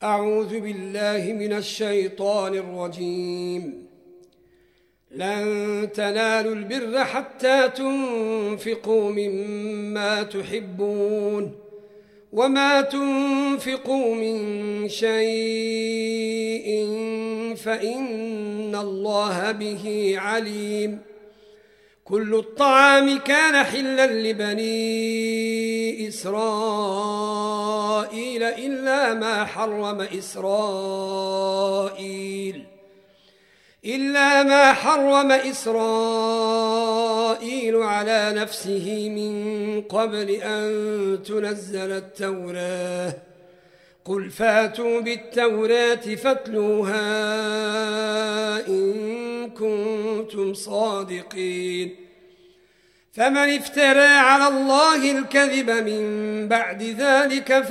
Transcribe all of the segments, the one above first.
أعوذ بالله من الشيطان الرجيم. لن تنالوا البر حتى تنفقوا مما تحبون وما تنفقوا من شيء فإن الله به عليم. كل الطعام كان حلا لبني إسرائيل إلا ما حرم إسرائيل على نفسه من قبل أن تنزل التوراة. قل فاتوا بالتوراة فاتلوها إن كنتم صادقين. فمن افترى على الله الكذب من بعد ذلك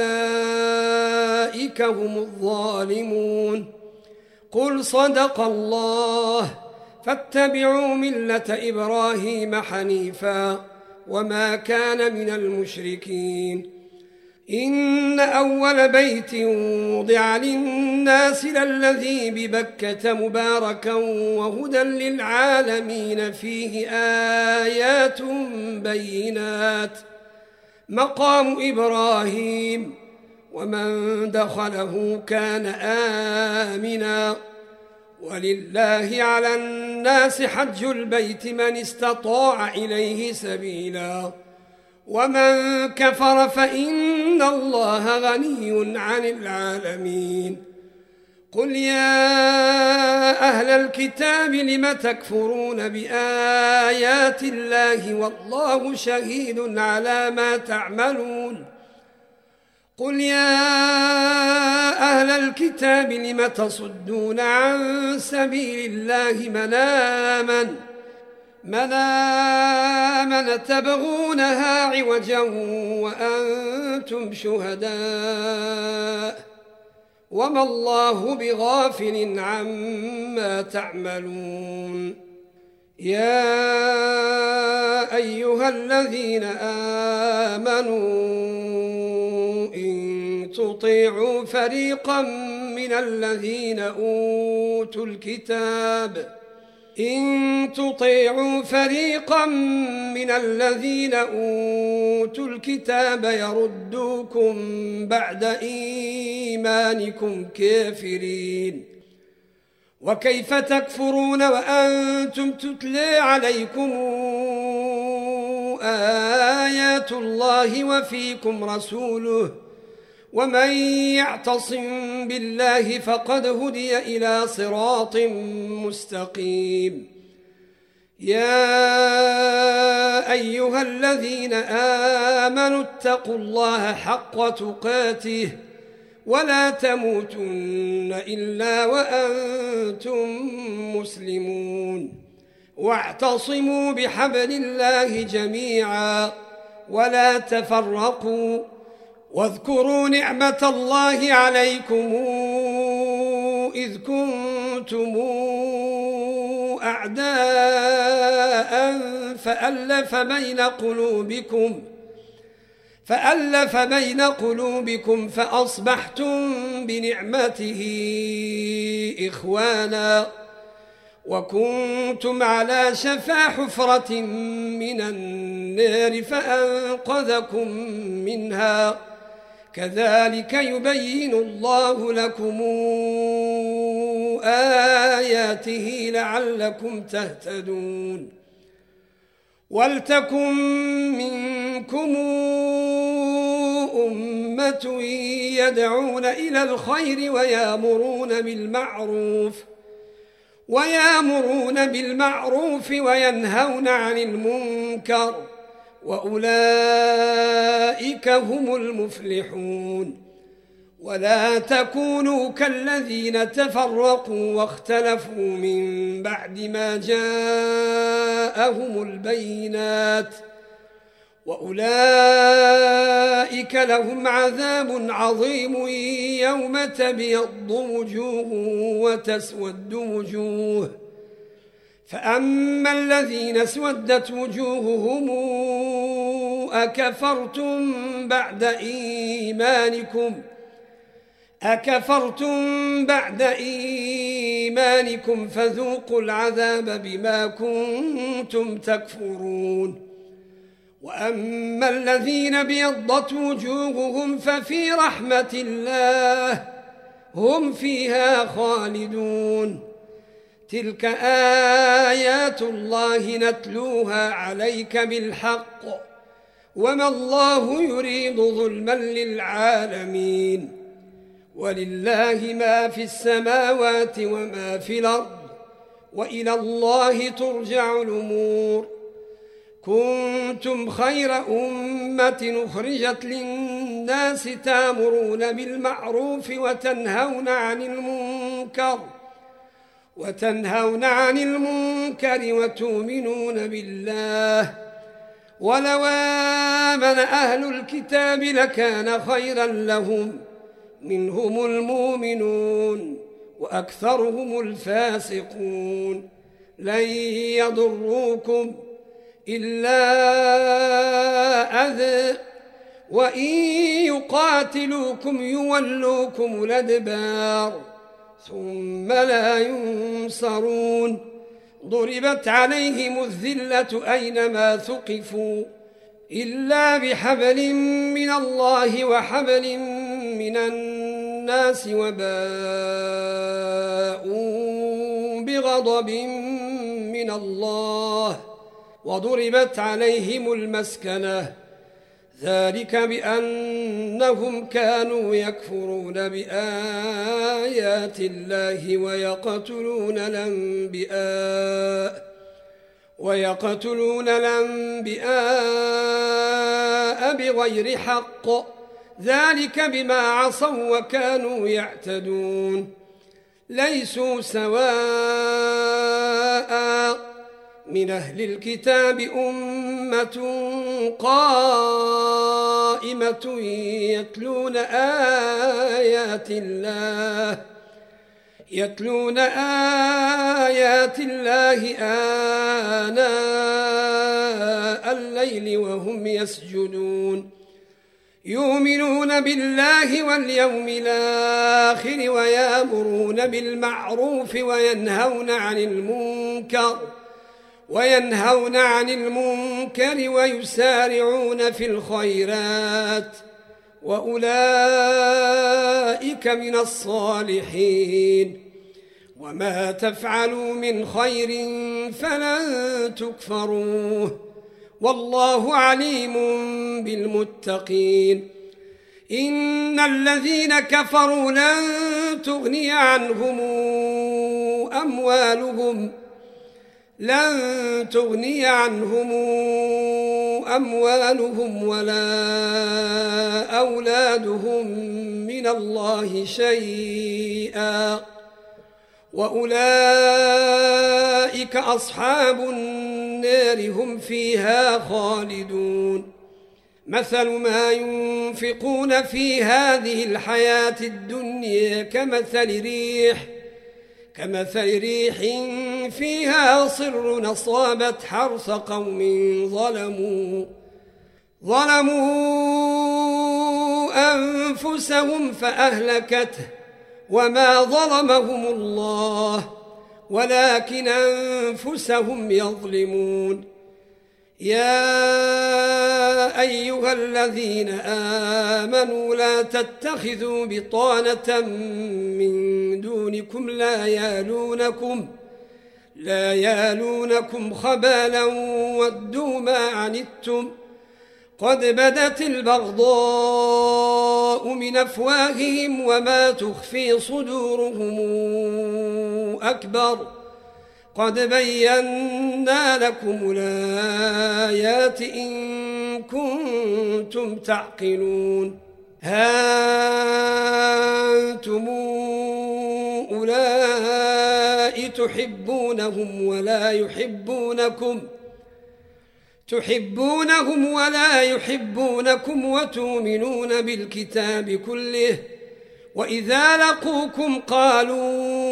فأولئك هم الظالمون. قل صدق الله فاتبعوا ملة إبراهيم حنيفا وما كان من المشركين. إن أول بيت وضع للناس للذي ببكة مباركا وهدى للعالمين فيه آيات بينات مقام إبراهيم ومن دخله كان آمنا. ولله على الناس حج البيت من استطاع إليه سبيلا ومن كفر فإن الله غني عن العالمين. قل يا أهل الكتاب لم تكفرون بآيات الله والله شهيد على ما تعملون. قل يا أهل الكتاب لم تصدون عن سبيل الله من آمن تبغونها عوجا وأنتم شهداء وما الله بغافل عما تعملون. يا أيها الذين آمنوا إن تطيعوا فريقا من الذين أوتوا الكتاب يردوكم بعد إيمانكم كافرين. وكيف تكفرون وأنتم تتلى عليكم آيات الله وفيكم رسوله ومن يعتصم بالله فقد هدي إلى صراط مستقيم. يا أيها الذين آمنوا اتقوا الله حق تقاته ولا تموتن إلا وأنتم مسلمون. واعتصموا بحبل الله جميعا ولا تفرقوا. واذكروا نعمة الله عليكم إذ كنتم أعداء فألف بين قلوبكم فأصبحتم بنعمته إخوانا وكنتم على شفا حفرة من النار فأنقذكم منها. كذلك يبين الله لكم آياته لعلكم تهتدون. ولتكن منكم أمة يدعون إلى الخير ويامرون بالمعروف وينهون عن المنكر وأولئك هم المفلحون. ولا تكونوا كالذين تفرقوا واختلفوا من بعد ما جاءهم البينات وأولئك لهم عذاب عظيم يوم تبيض وجوه وتسود وجوه. فأما الذين اسودت وجوههم أكفرتم بعد إيمانكم أكفرتم بعد إيمانكم فذوقوا العذاب بما كنتم تكفرون وأما الذين ابيضت وجوههم ففي رحمة الله هم فيها خالدون تلك آيات الله نتلوها عليك بالحق وما الله يريد ظلما للعالمين ولله ما في السماوات وما في الأرض وإلى الله ترجع الأمور كنتم خير أمة أخرجت للناس تأمرون بالمعروف وتنهون عن المنكر وتؤمنون بالله ولو آمن أهل الكتاب لكان خيرا لهم منهم المؤمنون وأكثرهم الفاسقون لن يضروكم إلا أذى وإن يقاتلوكم يولوكم الأدبار ثم لا ينصرون ضربت عليهم الذلة أينما ثقفوا إلا بحبل من الله وحبل من الناس وباءوا بغضب من الله وضربت عليهم المسكنة ذلك بأنهم كانوا يكفرون بآيات الله ويقتلون الأنبياء بغير حق ذلك بما عصوا وكانوا يعتدون ليسوا سواء من أهل الكتاب أمة قائمة يتلون آيات الله آناء الليل وهم يسجدون يؤمنون بالله واليوم الآخر ويأمرون بالمعروف وينهون عن المنكر ويسارعون في الخيرات وأولئك من الصالحين وما تفعلوا من خير فلن تكفروه والله عليم بالمتقين إن الذين كفروا لن تغني عنهم أموالهم ولا أولادهم من الله شيئا وأولئك أصحاب النار هم فيها خالدون مثل ما ينفقون في هذه الحياة الدنيا كمثل ريح فيها صر أصابت حرث قوم ظلموا أنفسهم فأهلكته وما ظلمهم الله ولكن أنفسهم يظلمون يا أيها الذين آمنوا لا تتخذوا بطانة من دونكم لا يالونكم خبالا ودوا ما عنتم قد بدت البغضاء من أفواههم وما تخفي صدورهم أكبر قد بينا لكم الآيات إن كنتم تعقلون ها أنتم أولئك تحبونهم ولا يحبونكم وتؤمنون بالكتاب كله وإذا لقوكم قالوا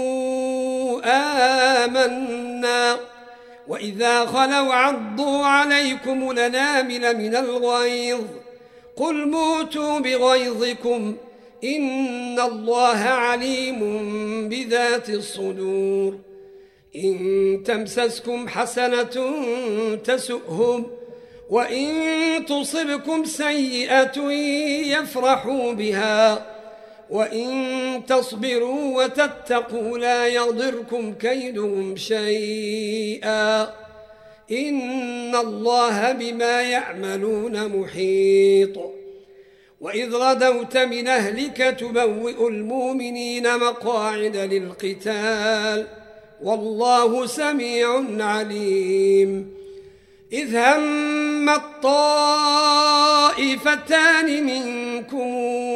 آمنا وإذا خلوا عضوا عليكم الأنامل من الغيظ قل موتوا بغيظكم إن الله عليم بذات الصدور إن تمسسكم حسنة تسؤهم وإن تصبكم سيئة يفرحوا بها وإن تصبروا وتتقوا لا يضركم كيدهم شيئا إن الله بما يعملون محيط وإذ غدوت من أهلك تبوئ المؤمنين مقاعد للقتال والله سميع عليم إذ هم الطائفتان منكم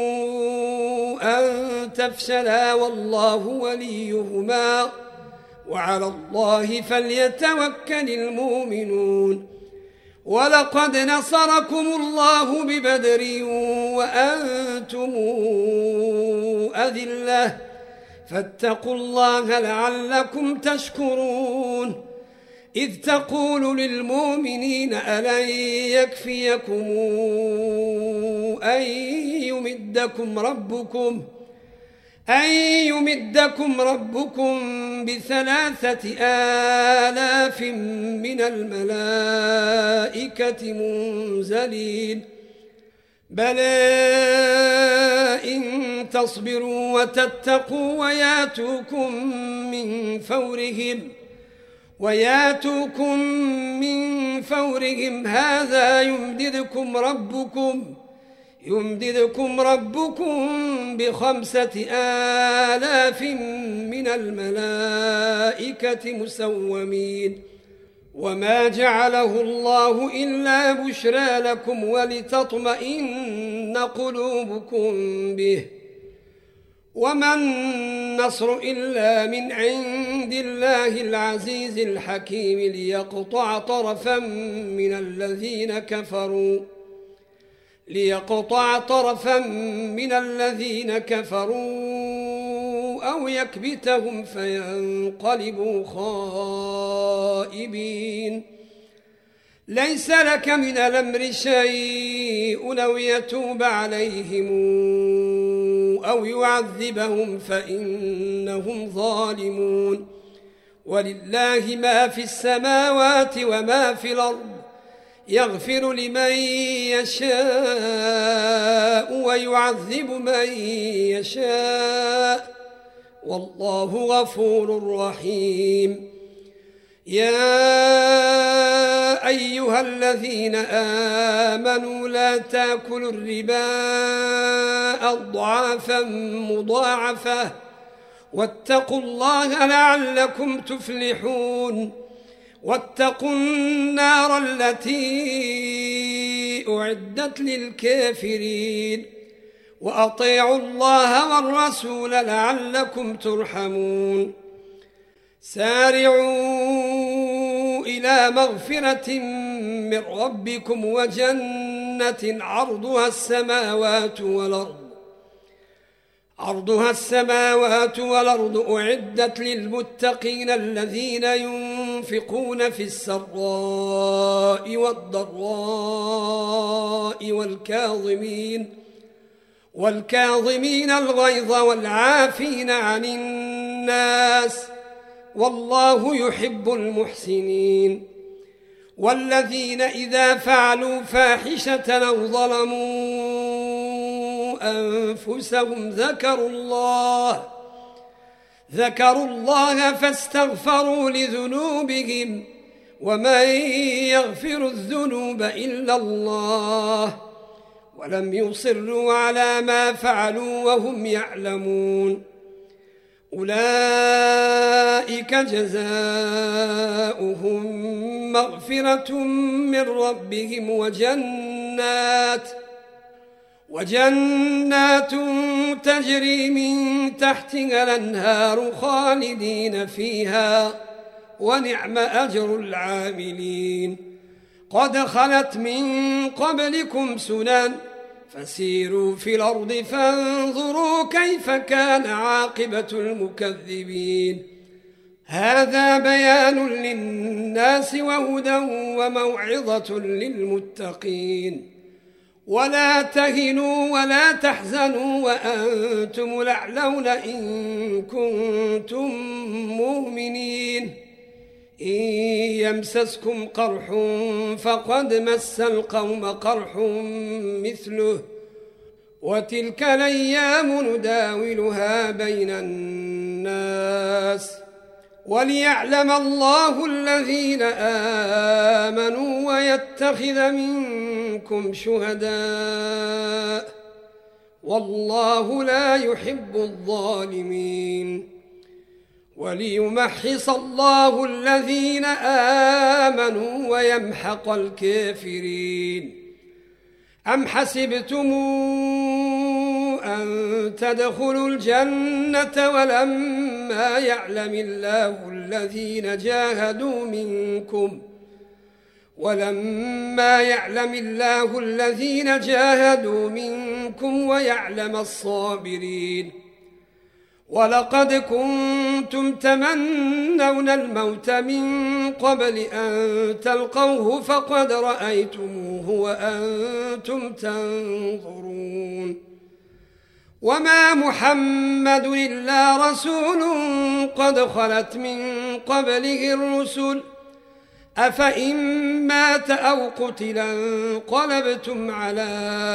أن تفشلا والله وليهما وعلى الله فليتوكل المؤمنون ولقد نصركم الله ببدر وأنتم أذلة فاتقوا الله لعلكم تشكرون إذ تقول للمؤمنين ألن يكفيكم أن يمدكم ربكم ب3,000 من الملائكة منزلين بلى إن تصبروا وتتقوا وياتوكم من فورهم هذا يمددكم ربكم ب5,000 من الملائكة مسومين وما جعله الله إلا بشرى لكم ولتطمئن قلوبكم به وما النصر إلا من عند الله العزيز الحكيم ليقطع طرفا من الذين كفروا أو يكبتهم فينقلبوا خائبين ليس لك من الأمر شيء أو يتوب عليهم أو يعذبهم فإنهم ظالمون ولله ما في السماوات وما في الأرض يغفر لمن يشاء ويعذب من يشاء والله غفور رحيم يا أيها الذين آمنوا لا تأكلوا الربا أضعافا مضاعفة واتقوا الله لعلكم تفلحون واتقوا النار التي أعدت للكافرين وأطيعوا الله والرسول لعلكم ترحمون سارعوا إلى مغفرة من ربكم وجنة عرضها السماوات والأرض أعدت للمتقين الذين ينفقون في السراء والضراء والكاظمين الغيظ والعافين عن الناس والله يحب المحسنين والذين إذا فعلوا فاحشة أو ظلموا أنفسهم ذكروا الله فاستغفروا لذنوبهم ومن يغفر الذنوب إلا الله ولم يصروا على ما فعلوا وهم يعلمون أولئك جزاؤهم مغفرة من ربهم وجنات تجري من تحتها الأنهار خالدين فيها ونعم أجر العاملين قد خلت من قبلكم سنن فسيروا في الأرض فانظروا كيف كان عاقبة المكذبين هذا بيان للناس وهدى وموعظة للمتقين ولا تهنوا ولا تحزنوا وأنتم الأعلون إن كنتم مؤمنين إن يمسسكم قرح فقد مس القوم قرح مثله وتلك الأيام نداولها بين الناس وليعلم الله الذين آمنوا ويتخذ منكم شهداء والله لا يحب الظالمين وليمحص الله الذين آمنوا ويمحق الكافرين أم حسبتم أن تدخلوا الجنة ولما يعلم الله الذين جاهدوا منكم ويعلم الصابرين ولقد كنتم تمنون الموت من قبل أن تلقوه فقد رأيتموه وأنتم تنظرون وما محمد إلا رسول قد خلت من قبله الرسل أفإن مات أو قتلا انقلبتم على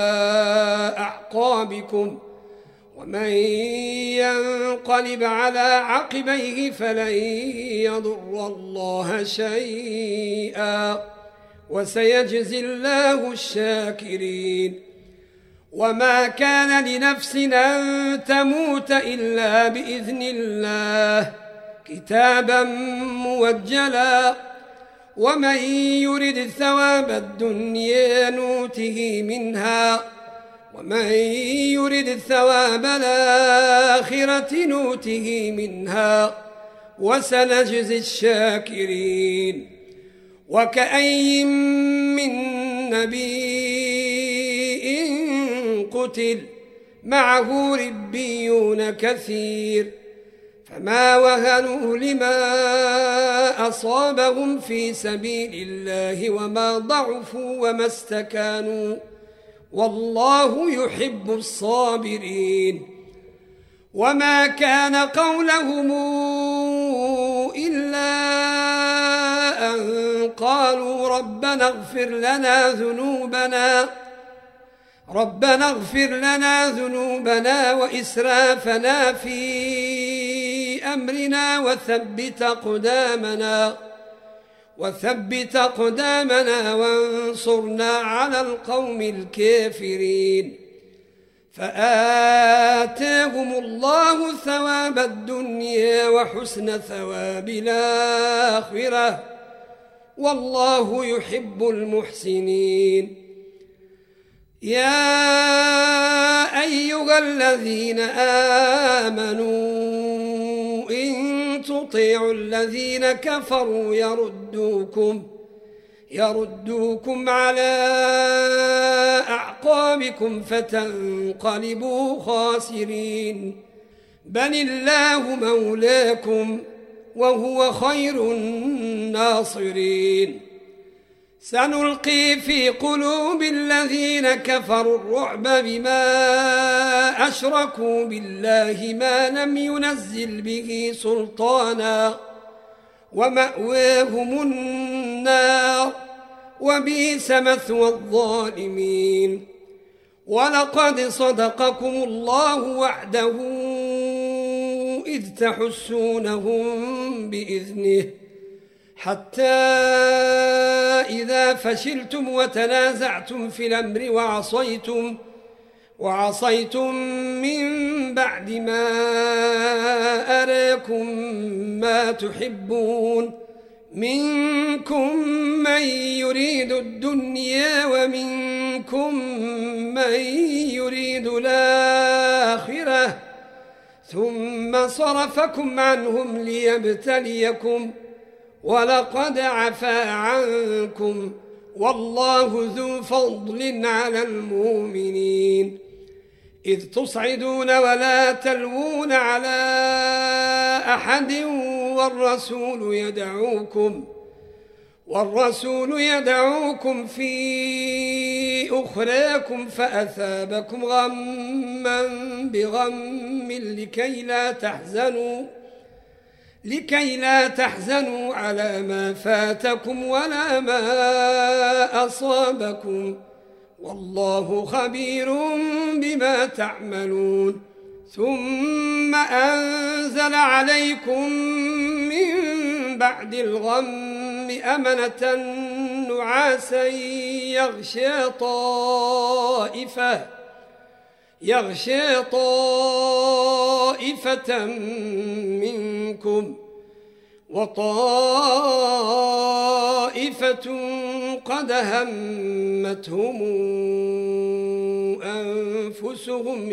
أعقابكم ومن ينقلب على عقبيه فلن يضر الله شيئا وسيجزي الله الشاكرين وما كان لنفس أن تموت إلا بإذن الله كتابا موجلا ومن يرد ثواب الدنيا نوته منها ومن يرد ثواب الآخرة نوته منها وسنجزي الشاكرين وكأي من نبي قتل معه ربيون كثير فما وهنوا لما أصابهم في سبيل الله وما ضعفوا وما استكانوا والله يحب الصابرين وما كان قولهم إلا أن قالوا ربنا اغفر لنا ذنوبنا وإسرافنا في أمرنا وثبت أقدامنا وانصرنا على القوم الكافرين فآتاهم الله ثواب الدنيا وحسن ثواب الآخرة والله يحب المحسنين يا أيها الذين آمنوا إن تطيعوا الذين كفروا يردوكم على أعقابكم فتنقلبوا خاسرين بل الله مولاكم وهو خير الناصرين سنلقي في قلوب الذين كفروا الرعب بما أشركوا بالله ما لم ينزل به سلطانا ومأواهم النار وبئس مثوى الظالمين ولقد صدقكم الله وعده إذ تحسونهم بإذنه حتى إذا فشلتم وتنازعتم في الأمر وعصيتم من بعد ما أراكم ما تحبون منكم من يريد الدنيا ومنكم من يريد الآخرة ثم صرفكم عنهم ليبتليكم ولقد عفا عنكم والله ذو فضل على المؤمنين إذ تصعدون ولا تلوون على والرسول يدعوكم في أخراكم فأثابكم غما بغم لكي لا تحزنوا على ما فاتكم ولا ما أصابكم، والله خبير بما تعملون. ثم أنزل عليكم من بعد الغم أمنة نعاسا يغشى طائفة منكم، وطائفة قد همتهم أنفسهم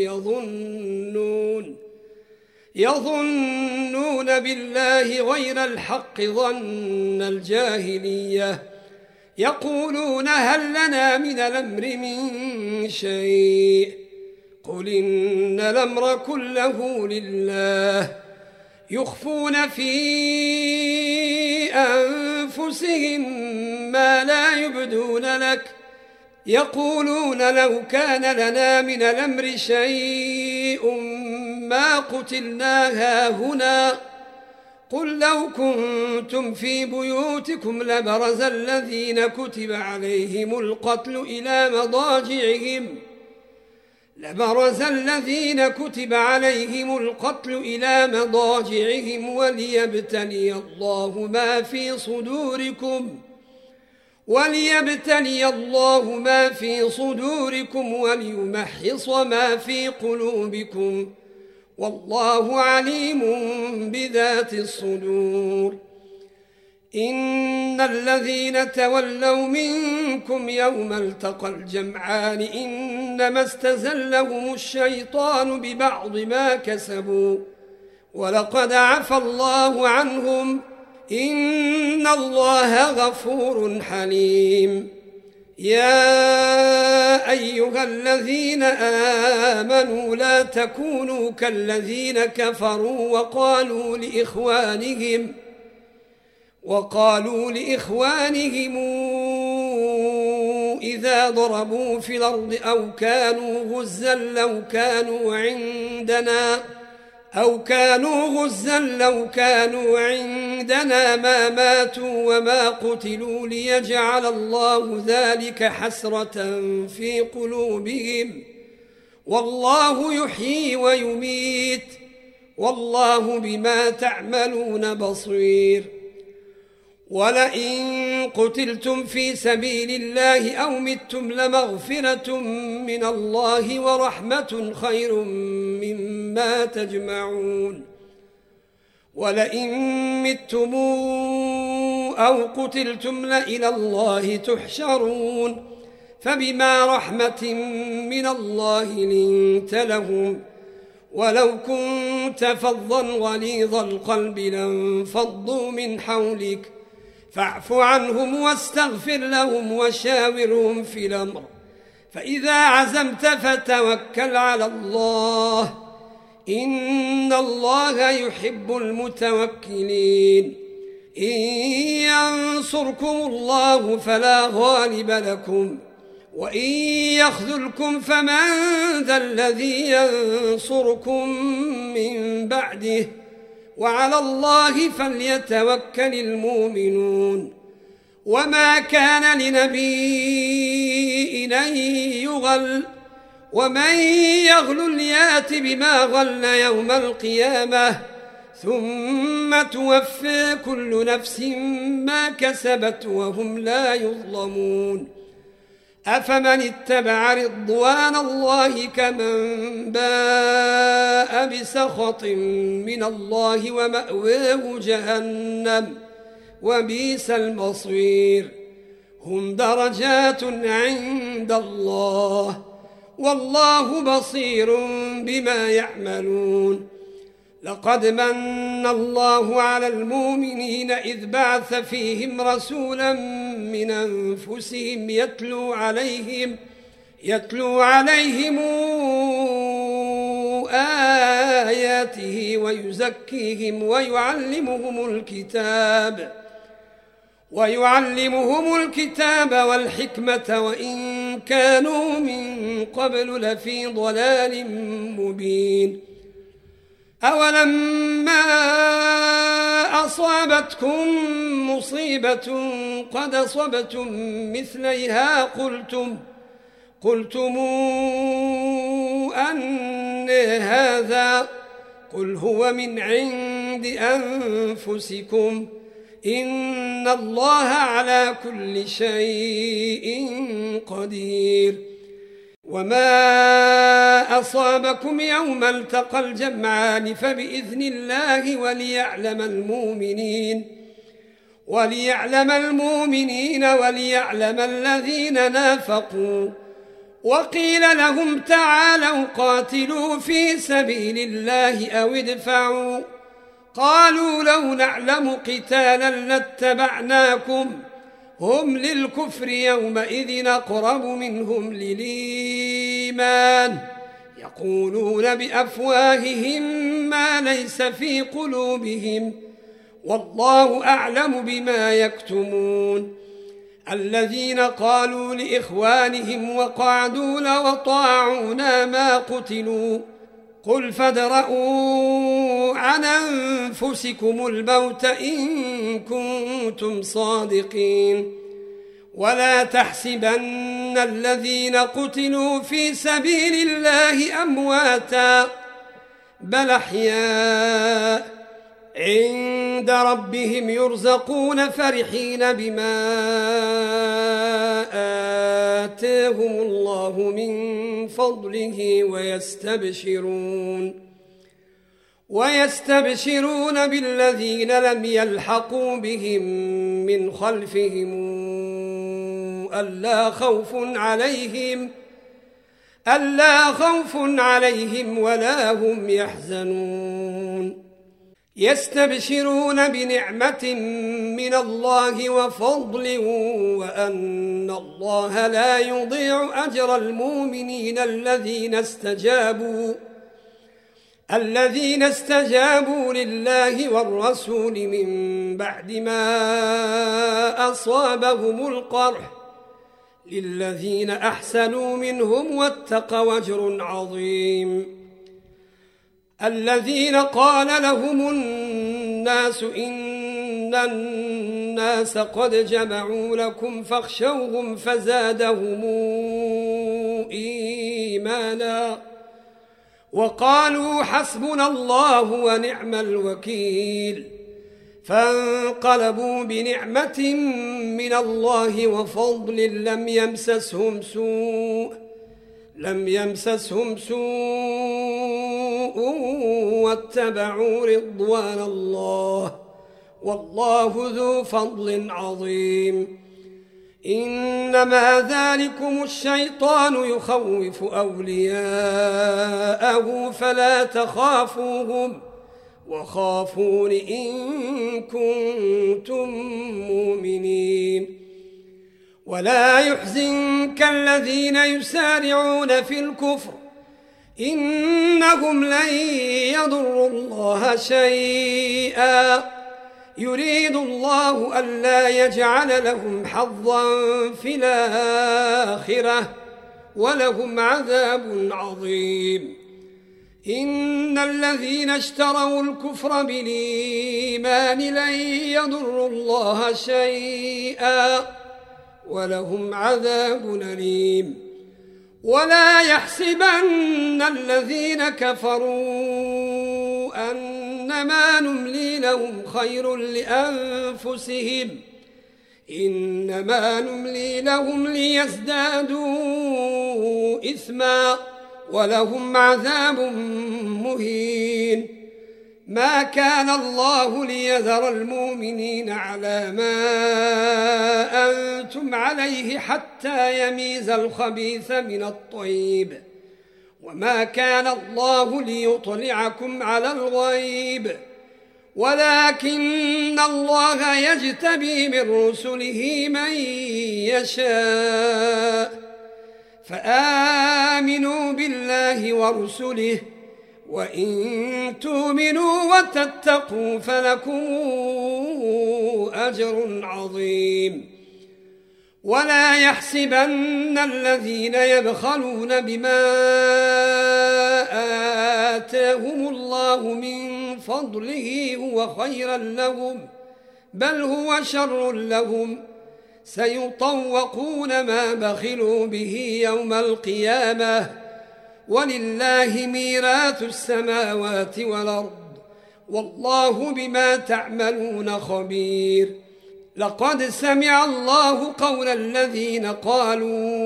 يظنون بالله غير الحق ظن الجاهلية، يقولون هل لنا من الأمر من شيء، قل إن الأمر كله لله، يخفون في أنفسهم ما لا يبدون لك، يقولون لو كان لنا من الأمر شيء ما قتلنا هاهنا، قل لو كنتم في بيوتكم لبرز الذين كتب عليهم القتل إلى مضاجعهم وليبتلي الله ما في صدوركم وليمحص ما في قلوبكم، والله عليم بذات الصدور. إن الذين تولوا منكم يوم التقى الجمعان إنما استزلهم الشيطان ببعض ما كسبوا ولقد عفى الله عنهم، إن الله غفور حليم. يا أيها الذين آمنوا لا تكونوا كالذين كفروا وقالوا لإخوانهم إذا ضربوا في الأرض أو كانوا غزا لو كانوا عندنا ما ماتوا وما قتلوا ليجعل الله ذلك حسرة في قلوبهم، والله يحيي ويميت، والله بما تعملون بصير. ولئن قتلتم في سبيل الله أو متم لمغفرة من الله ورحمة خير مما تجمعون. ولئن متم أو قتلتم لإلى الله تحشرون، فبما رحمة من الله لنت لهم، ولو كنت فظا غليظ القلب لانفضوا من حولك، فاعف عنهم واستغفر لهم وشاورهم في الأمر، فإذا عزمت فتوكل على الله، إن الله يحب المتوكلين. إن ينصركم الله فلا غالب لكم، وإن يخذلكم فمن ذا الذي ينصركم من بعده، وعلى الله فليتوكل المؤمنون. وما كان لنبي أن يغل، ومن يغل يأت بما غل يوم القيامة، ثم توفى كل نفس ما كسبت وهم لا يظلمون. أفمن اتبع رضوان الله كمن باء بسخط من الله ومأواه جهنم وبئس المصير. هم درجات عند الله، والله بصير بما يعملون. لقد من الله على المؤمنين إذ بعث فيهم رسولا من أنفسهم يتلو عليهم آياته ويزكيهم ويعلمهم الكتاب والحكمة وإن كانوا من قبل لفي ضلال مبين. أولما أصابتكم مصيبة قد أصبتم مثليها قلتم أن هذا قل هو من عند أنفسكم إن الله على كل شيء قدير. وما أصابكم يوم التقى الجمعان فبإذن الله وليعلم المؤمنين وليعلم الذين نافقوا. وقيل لهم تعالوا قاتلوا في سبيل الله أو ادفعوا قالوا لو نعلم قتالا لاتبعناكم هم للكفر يومئذ أقرب منهم للإيمان يقولون بأفواههم ما ليس في قلوبهم والله أعلم بما يكتمون. الذين قالوا لإخوانهم وقعدوا لو أطاعونا ما قتلوا قل فادرءوا عن أنفسكم الموت إن كنتم صادقين ولا تحسبن الذين قتلوا في سبيل الله أمواتا بل أحياء عند ربهم يرزقون فرحين بما آتاهم الله من فضله ويستبشرون بالذين لم يلحقوا بهم من خلفهم ألا خوف عليهم ولا هم يحزنون. يستبشرون بنعمة من الله وفضل وأن الله لا يضيع أجر المؤمنين الذين استجابوا لله والرسول من بعد ما أصابهم القرح للذين أحسنوا منهم واتقوا أجر عظيم. الذين قال لهم الناس إن الناس قد جمعوا لكم فاخشوهم فزادهم إيمانا وقالوا حسبنا الله ونعم الوكيل فانقلبوا بنعمة من الله وفضل لم يمسسهم سوء واتبعوا رضوان الله والله ذو فضل عظيم. إنما ذلكم الشيطان يخوف أولياءه فلا تخافوهم وخافون إن كنتم مؤمنين. ولا يحزنك الذين يسارعون في الكفر إنهم لن يضروا الله شيئا يريد الله ألا يجعل لهم حظا في الآخرة ولهم عذاب عظيم. إن الذين اشتروا الكفر بالإيمان لن يضروا الله شيئا ولهم عذاب أليم. ولا يحسبن الذين كفروا أنما نملي لهم خير لأنفسهم إنما نملي لهم ليزدادوا إثما ولهم عذاب مهين. ما كان الله ليذر المؤمنين على ما أنتم عليه حتى يميز الخبيث من الطيب وما كان الله ليطلعكم على الغيب ولكن الله يجتبي من رسله من يشاء فآمنوا بالله ورسله وإن تؤمنوا وتتقوا فلكم أجر عظيم. ولا يحسبن الذين يبخلون بما آتاهم الله من فضله هو خيرا لهم، بل هو شر لهم، سيطوقون ما بخلوا به يوم القيامة، ولله ميراث السماوات والأرض، والله بما تعملون خبير. لقد سمع الله قول الذين قالوا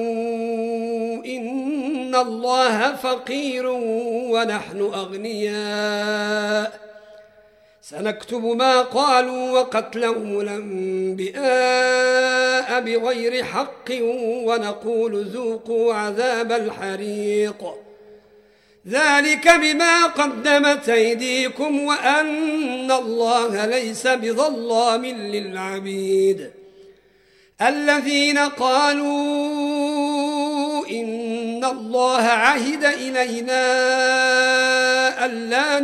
إن الله فقير ونحن أغنياء، سنكتب ما قالوا وقتلهم الأنبياء بغير حق ونقول ذوقوا عذاب الحريق، ذلك بما قدمت أيديكم وأن الله ليس بظلام للعبيد. الذين قالوا إن الله عهد إلينا ألا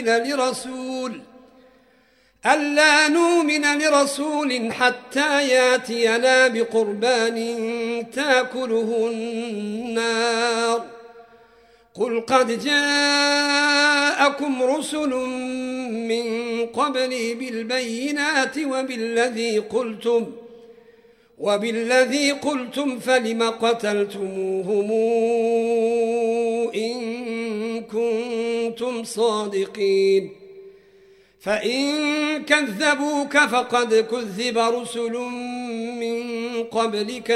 نؤمن لرسول حتى ياتينا بقربان تاكله النار، قل قد جاءكم رسل من قبلي بالبينات وبالذي قلتم فلم قتلتموهم إن كنتم صادقين. فإن كذبوك فقد كذب رسل من قبلك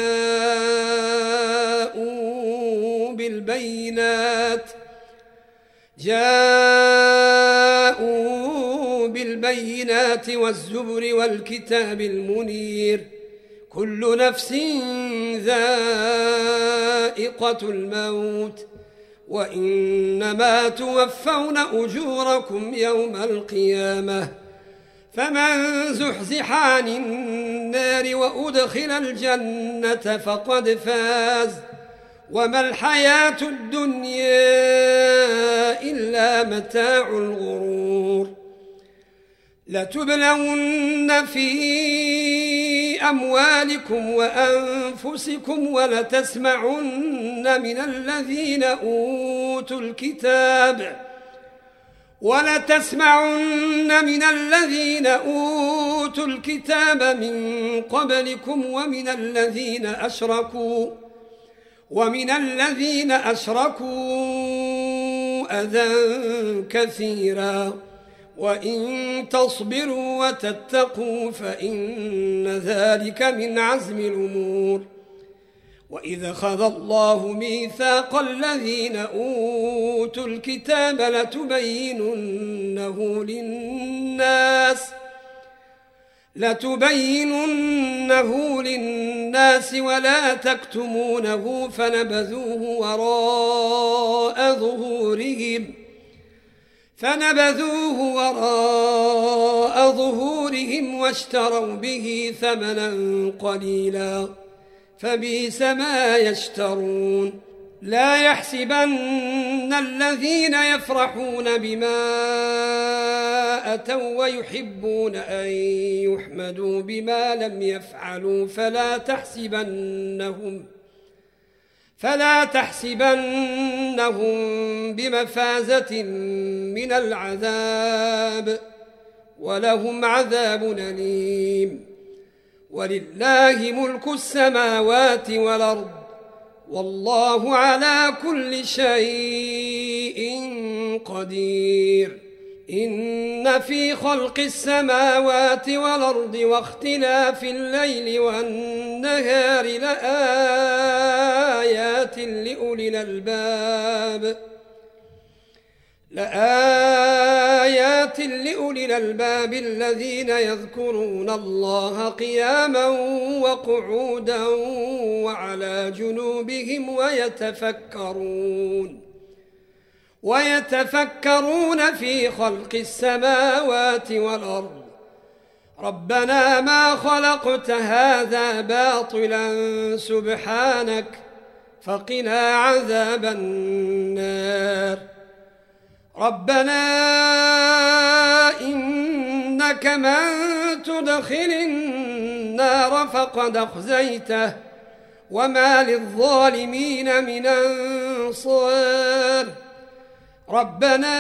جاءوا بالبينات والزبر والكتاب المنير، كل نفس ذائقة الموت، وإنما توفون أجوركم يوم القيامة، فمن زحزح عن النار وأدخل الجنة فقد فاز، وما الحياة الدنيا إلا متاع الغرور. لتبلون في أموالكم وأنفسكم ولتسمعن من الذين أوتوا الكتاب من قبلكم ومن الذين أشركوا أذى كثيرا، وإن تصبروا وتتقوا فإن ذلك من عزم الأمور. وإذا أخذ الله ميثاق الذين أوتوا الكتاب لتبيننه للناس ولا تكتمونه فنبذوه وراء ظهورهم واشتروا به ثمنا قليلا، فبئس ما يشترون. لا يحسبن الذين يفرحون بما أتوا ويحبون أن يحمدوا بما لم يفعلوا فلا تحسبنهم بمفازة من العذاب، ولهم عذاب أليم. ولله ملك السماوات والأرض، والله على كل شيء قدير. إن في خلق السماوات والأرض واختلاف الليل والنهار لآيات لأولي الألباب الذين يذكرون الله قياما وقعودا وعلى جنوبهم ويتفكرون في خلق السماوات والأرض ربنا ما خلقت هذا باطلا سبحانك فقنا عذاب النار. ربنا إنك من تدخل النار فقد أخزيته وما للظالمين من أنصار ربنا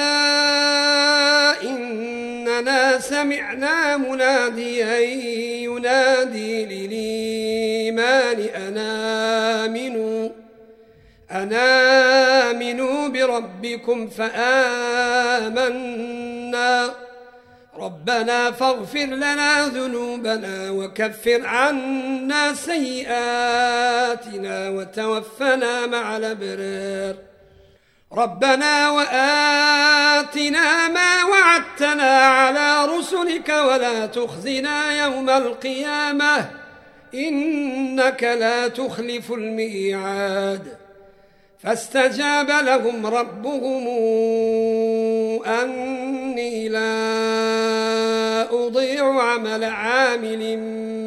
إننا سمعنا مناديا ينادي للإيمان أن آمنوا بربكم فآمنا ربنا فاغفر لنا ذنوبنا وكفر عنا سيئاتنا وتوفنا مع الأبرار ربنا وآتنا ما وعدتنا على رسلك ولا تخزنا يوم القيامة إنك لا تخلف الميعاد فاستجاب لهم ربهم أني لا أضيع عمل عامل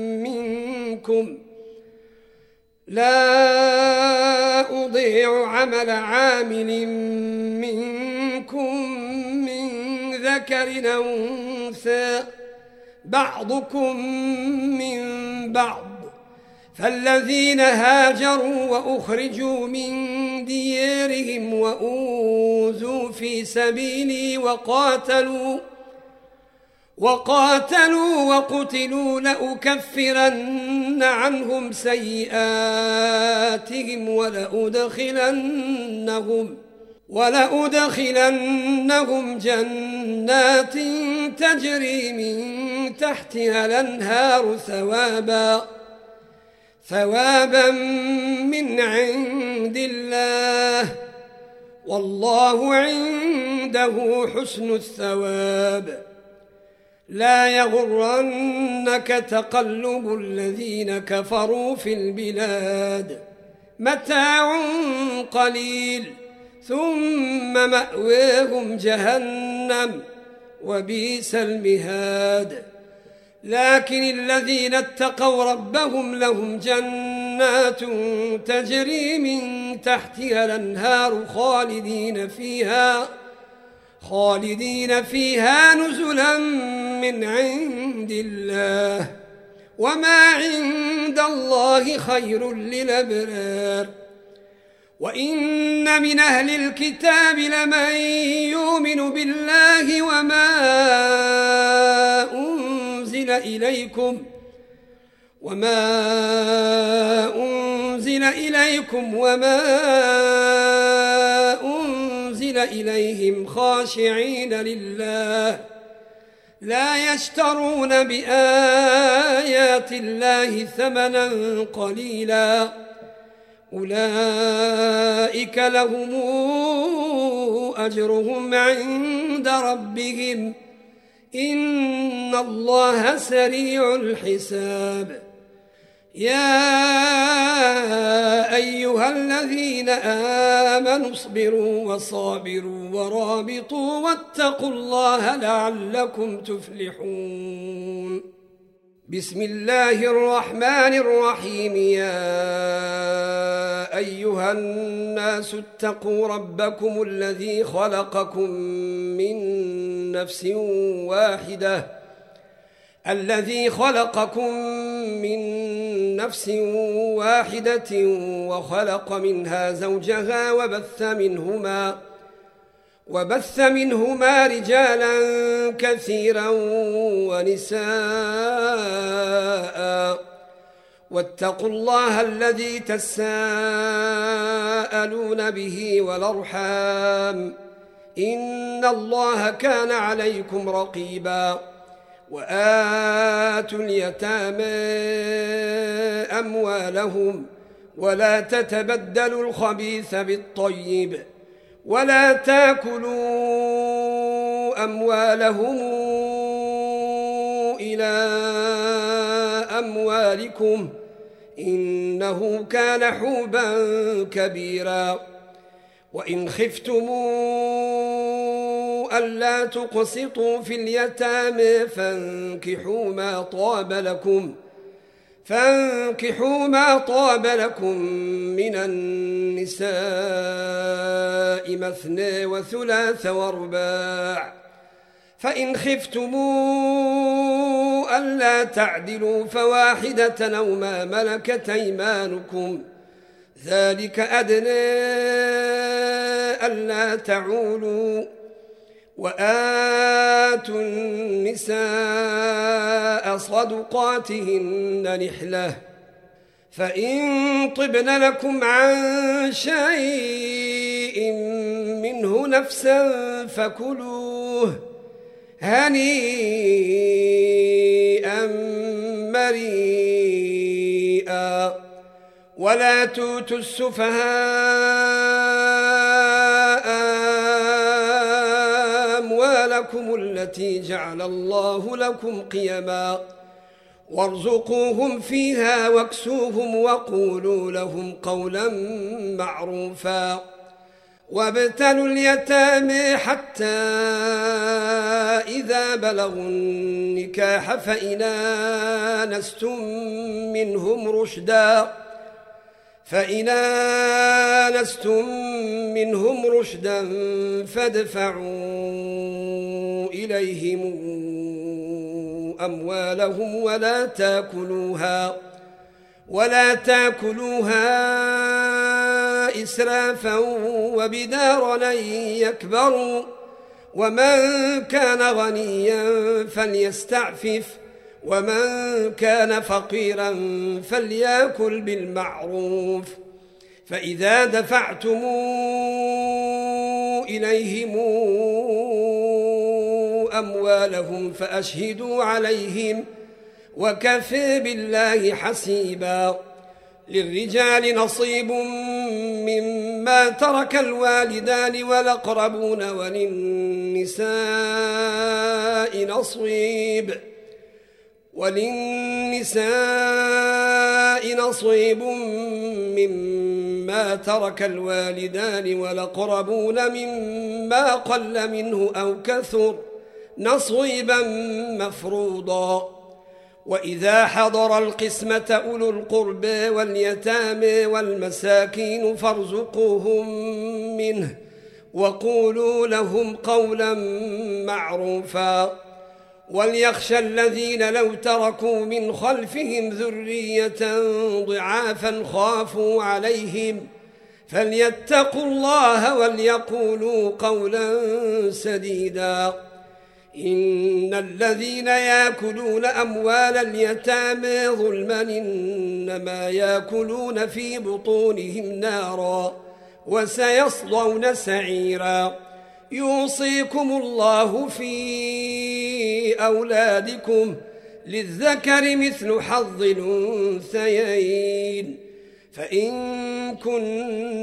منكم من ذكر أو أنثى بعضكم من بعض فالذين هاجروا وأخرجوا من ديارهم وأوذوا في سبيلي وقاتلوا وقتلوا لأكفرن عنهم سيئاتهم ولأدخلنهم جنات تجري من تحتها الأنهار ثوابا من عند الله والله عنده حسن الثواب لا يغرنك تقلب الذين كفروا في البلاد متاع قليل ثم مأواهم جهنم وبئس المهاد لكن الذين اتقوا ربهم لهم جنات تجري من تحتها الأنهار خالدين فيها نزلا من عند الله وما عند الله خير للأبرار وإن من أهل الكتاب لمن يؤمن بالله وما أنزل إليكم وما أنزل إليهم خاشعين لله لا يشترون بآيات الله ثمنا قليلا أولئك لهم أجرهم عند ربهم إن الله سريع الحساب يا أيها الذين آمنوا اصبروا وصابروا ورابطوا واتقوا الله لعلكم تفلحون بسم الله الرحمن الرحيم يا أيها الناس اتقوا ربكم الذي خلقكم من نفس واحدة وخلق منها زوجها وبث منهما رجالا كثيرا ونساء واتقوا الله الذي تساءلون به والأرحام إن الله كان عليكم رقيبا وآتوا اليتامى أموالهم ولا تتبدلوا الخبيث بالطيب ولا تاكلوا أموالهم إلى أموالكم إنه كان حوبا كبيرا وإن خفتموا ألا تقسطوا في اليتامى فانكحوا ما طاب لكم من النساء مثنى وثلاث ورباع، فإن خفتموا ألا تعدلوا فواحدة أو ما ملكت أيمانكم ذلك أدنى ألا تعولوا. وآتوا النساء صدقاتهن نحلة، فإن طبن لكم عن شيء منه نفسا فكلوه هنيئا مريئا. ولا توتوا السفهاء أموالكم التي جعل الله لكم قيما وارزقوهم فيها واكسوهم وقولوا لهم قولا معروفا. وابتلوا اليتامى حتى إذا بلغوا النكاح فإن آنستم منهم رشدا فادفعوا إليهم أموالهم ولا تاكلوها إسرافا وبدارا يكبروا. ومن كان غنيا فليستعفف ومن كان فقيرا فليأكل بالمعروف. فإذا دفعتم إليهم أموالهم فأشهدوا عليهم وكفى بالله حسيبا. للرجال نصيب مما ترك الوالدان والأقربون وللنساء نصيب مما ترك الوالدان والأقربون مما قل منه أو كثر نصيبا مفروضا. وإذا حضر القسمة أولو القربى واليتامى والمساكين فارزقوهم منه وقولوا لهم قولا معروفا. وليخشى الذين لو تركوا من خلفهم ذرية ضعافا خافوا عليهم فليتقوا الله وليقولوا قولا سديدا. إن الذين يأكلون أموال اليتامى ظلما إنما يأكلون في بطونهم نارا وسيصلون سعيرا. يوصيكم الله في أولادكم للذكر مثل حظ الأنثيين، فإن كن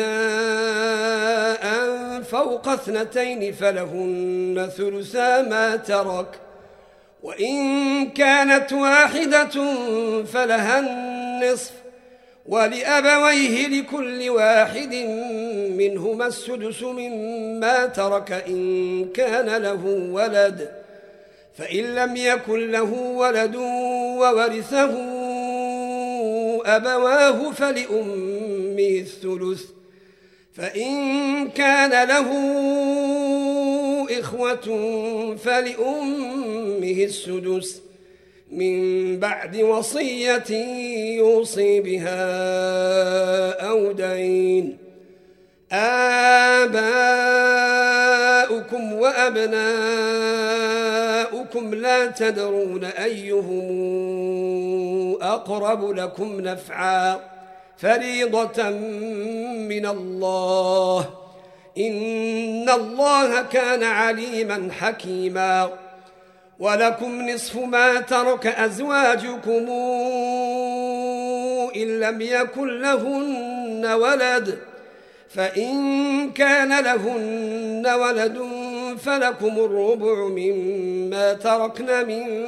نساء فوق 2 فلهن ثلثا ما ترك، وإن كانت واحدة فلها النصف، ولأبويه لكل واحد منهما السدس مما ترك إن كان له ولد، فإن لم يكن له ولد وورثه أبواه فلأمه الثلث، فإن كان له إخوة فلأمه السدس من بعد وصية يوصي بها أو دين. آباؤكم وأبناؤكم لا تدرون أيهم أقرب لكم نفعا فريضة من الله إن الله كان عليما حكيما. ولكم نصف ما ترك أزواجكم إن لم يكن لهن ولد، فإن كان لهن ولد فلكم الربع مما تركن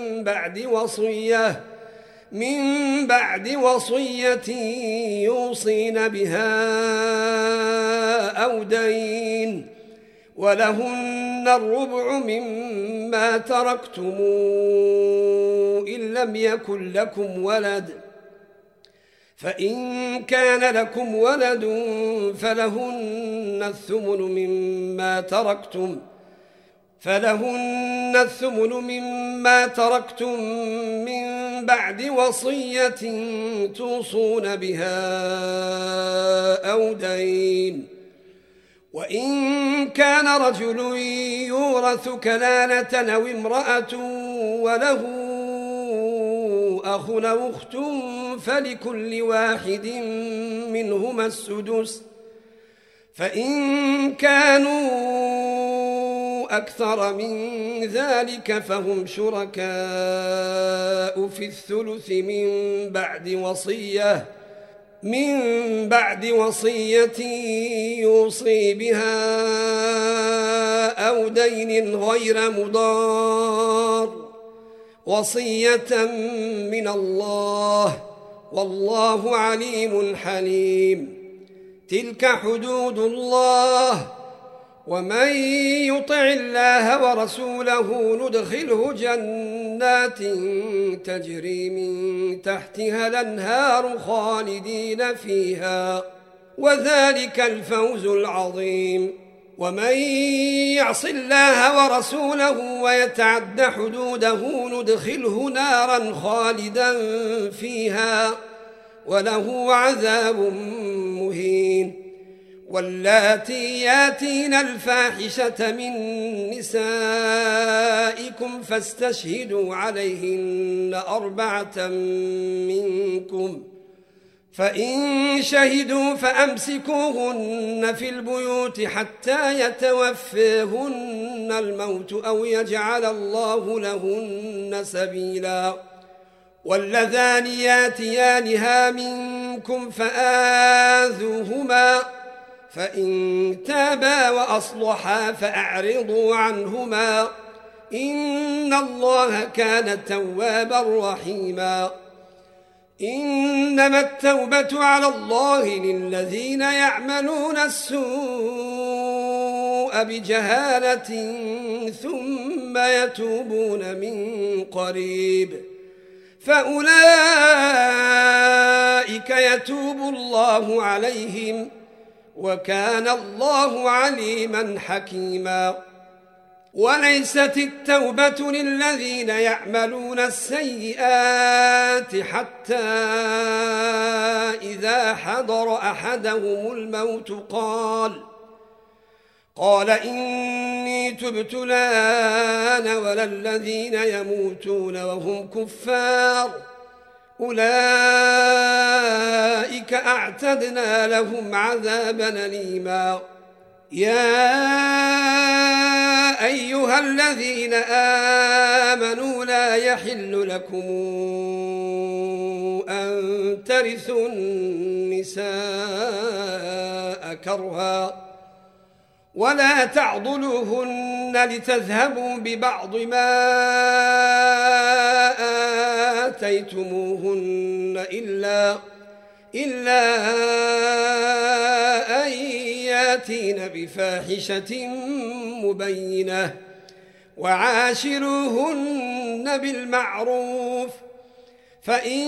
من بعد وصية يوصين بها أو دين. ولهن الربع مما تركتم إن لم يكن لكم ولد، فإن كان لكم ولد فلهن الثمن مما تركتم من بعد وصية توصون بها أو دين. وإن كان رجل يورث كلالة أو امرأة وله أخ أو أخت فلكل واحد منهما السدس، فإن كانوا أكثر من ذلك فهم شركاء في الثلث من بعد وصية يوصي بها أو دين غير مضار، وصية من الله والله عليم حليم. تلك حدود الله، ومن يطع الله ورسوله ندخله جنات تجري من تحتها الأنهار خالدين فيها، وذلك الفوز العظيم. ومن يعص الله ورسوله ويتعد حدوده ندخله نارا خالدا فيها وله عذاب مهين. واللاتي ياتين الفاحشة من نسائكم فاستشهدوا عليهن 4 منكم، فإن شهدوا فأمسكوهن في البيوت حتى يتوفاهن الموت أو يجعل الله لهن سبيلا. واللذان ياتيانها منكم فآذوهما، فإن تابا وأصلحا فأعرضوا عنهما إن الله كان توابا رحيما. إنما التوبة على الله للذين يعملون السوء بجهالة ثم يتوبون من قريب فأولئك يتوب الله عليهم وكان الله عليما حكيما. وليست التوبة للذين يعملون السيئات حتى إذا حضر أحدهم الموت قال إني تبت الآن ولا الذين يموتون وهم كفار أولئك أعتدنا لهم عذابا أليما. يا أيها الذين آمنوا لا يحل لكم أن ترثوا النساء كرها ولا تعضلوهن لتذهبوا ببعض ما آتيتموهن إلا أن ياتين بفاحشة مبينة وعاشروهن بالمعروف، فإن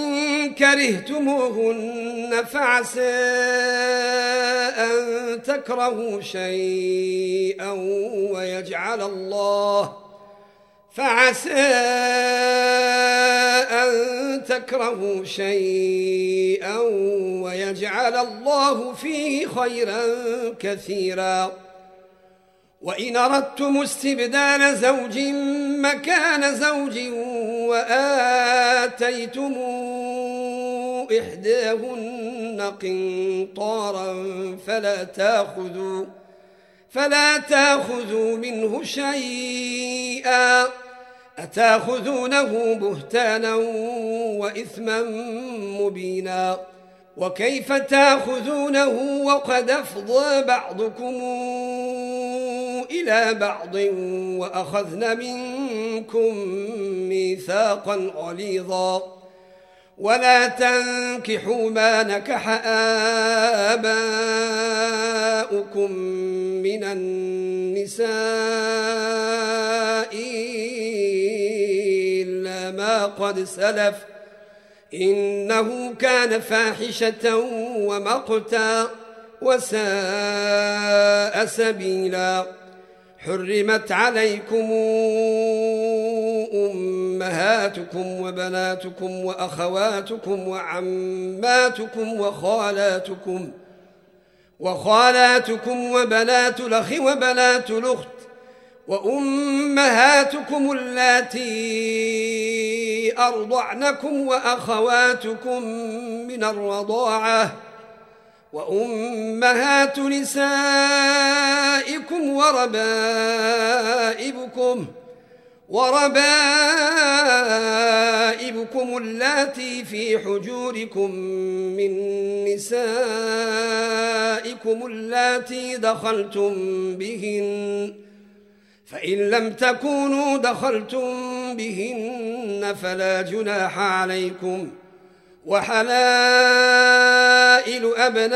كرهتموهن فعسى أن تكرهوا شيئا ويجعل الله فيه خيرا كثيرا. وإن أردتم استبدال زوج مكان زوج وآتيتم إحداهن قنطارا فلا تأخذوا منه شيئا أتأخذونه بهتانا وإثما مبينا. وكيف تأخذونه وقد أفضى بعضكم إلى بعض وأخذن منكم ميثاقا غليظا. ولا تنكحوا ما نكح آباؤكم من النساء إلا ما قد سلف إنه كان فاحشة ومقتا وساء سبيلا. حرمت عليكم أمهاتكم وبناتكم وأخواتكم وعماتكم وخالاتكم وبنات الأخ وبنات الأخت وأمهاتكم اللاتي أرضعنكم وأخواتكم من الرضاعة وأمهات نسائكم وربائبكم اللاتي في حجوركم من نسائكم اللاتي دخلتم بهن، فإن لم تكونوا دخلتم بهن فلا جناح عليكم، وحلائل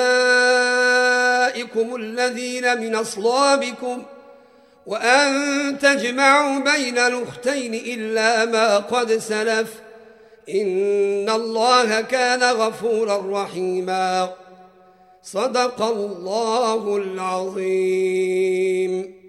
أبنائكم الذين من أصلابكم، وأن تجمعوا بين الأختين إلا ما قد سلف إن الله كان غفورا رحيما. صدق الله العظيم.